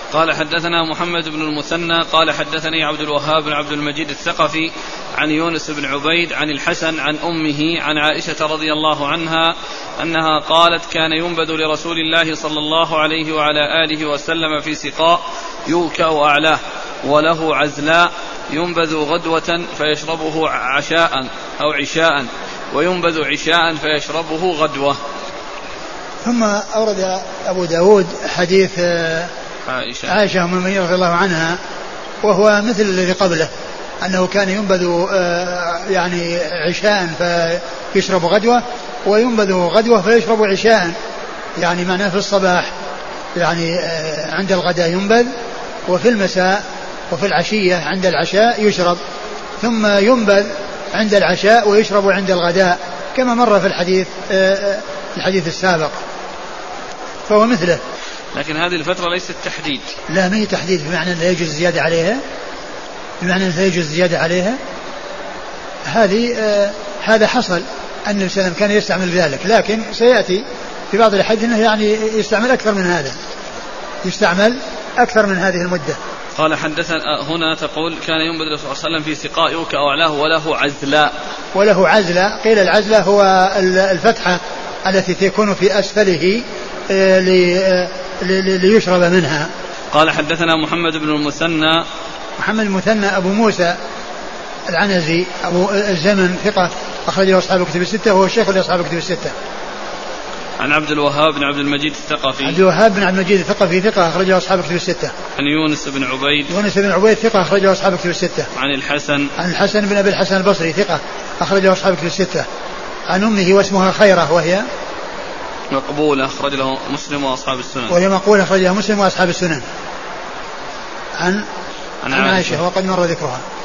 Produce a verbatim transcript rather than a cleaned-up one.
قال حدثنا محمد بن المثنى قال حدثني عبد الوهاب بن عبد المجيد الثقفي عن يونس بن عبيد عن الحسن عن أمه عن عائشة رضي الله عنها أنها قالت كان ينبذ لرسول الله صلى الله عليه وعلى آله وسلم في سقاء يوكأ أعلاه وله عزلاء ينبذ غدوة فيشربه عشاء أو عشاء وينبذ عشاء فيشربه غدوة. ثم أورد أبو داود حديث عائشة, عائشة أم المؤمنين رضي الله عنها وهو مثل الذي قبله أنه كان ينبذ يعني عشاء فيشرب غدوة وينبذ غدوة فيشرب عشاء يعني معناه في الصباح يعني عند الغداء ينبذ وفي المساء وفي العشية عند العشاء يشرب ثم ينبذ عند العشاء ويشرب عند الغداء كما مر في الحديث الحديث السابق فهو مثله. لكن هذه الفترة ليست تحديد. لا ما هي تحديد بمعنى لا يجوز الزيادة عليها بمعنى لا يجوز الزيادة عليها هذه آه هذا حصل أن النبي صلى الله عليه وسلم كان يستعمل ذلك لكن سيأتي في بعض الأحاديث أنه يعني يستعمل أكثر من هذا يستعمل أكثر من هذه المدة. قال حدثنا هنا تقول كان ينبذ الرسول صلى الله عليه وسلم في سقاء يوكأ أعلاه وله عزلاء وله عزلاء قيل العزلاء هو الفتحة التي تكون في أسفله آه ليشرب منها. قال حدثنا محمد بن المثنى محمد المثنى أبو موسى العنزي أبو الزمن ثقة أخرجه أصحاب الكتب الستة وهو الشيخ لأصحاب الكتب الستة. عن عبد الوهاب بن عبد المجيد الثقفي عبد الوهاب بن عبد المجيد الثقفي ثقة أخرجه أصحاب الكتب الستة. عن يونس بن عبيد يونس بن عبيد ثقة أخرجه أصحاب الكتب الستة. عن الحسن عن الحسن بن أبي الحسن البصري ثقة أخرجه أصحاب الكتب الستة. عن أمه واسمها خيرة وهي مقبولة أخرج له مسلم وأصحاب السنن وهي مقبولة أخرجها مسلم وأصحاب السنن. عن عن عائشة وقد مر ذكرها.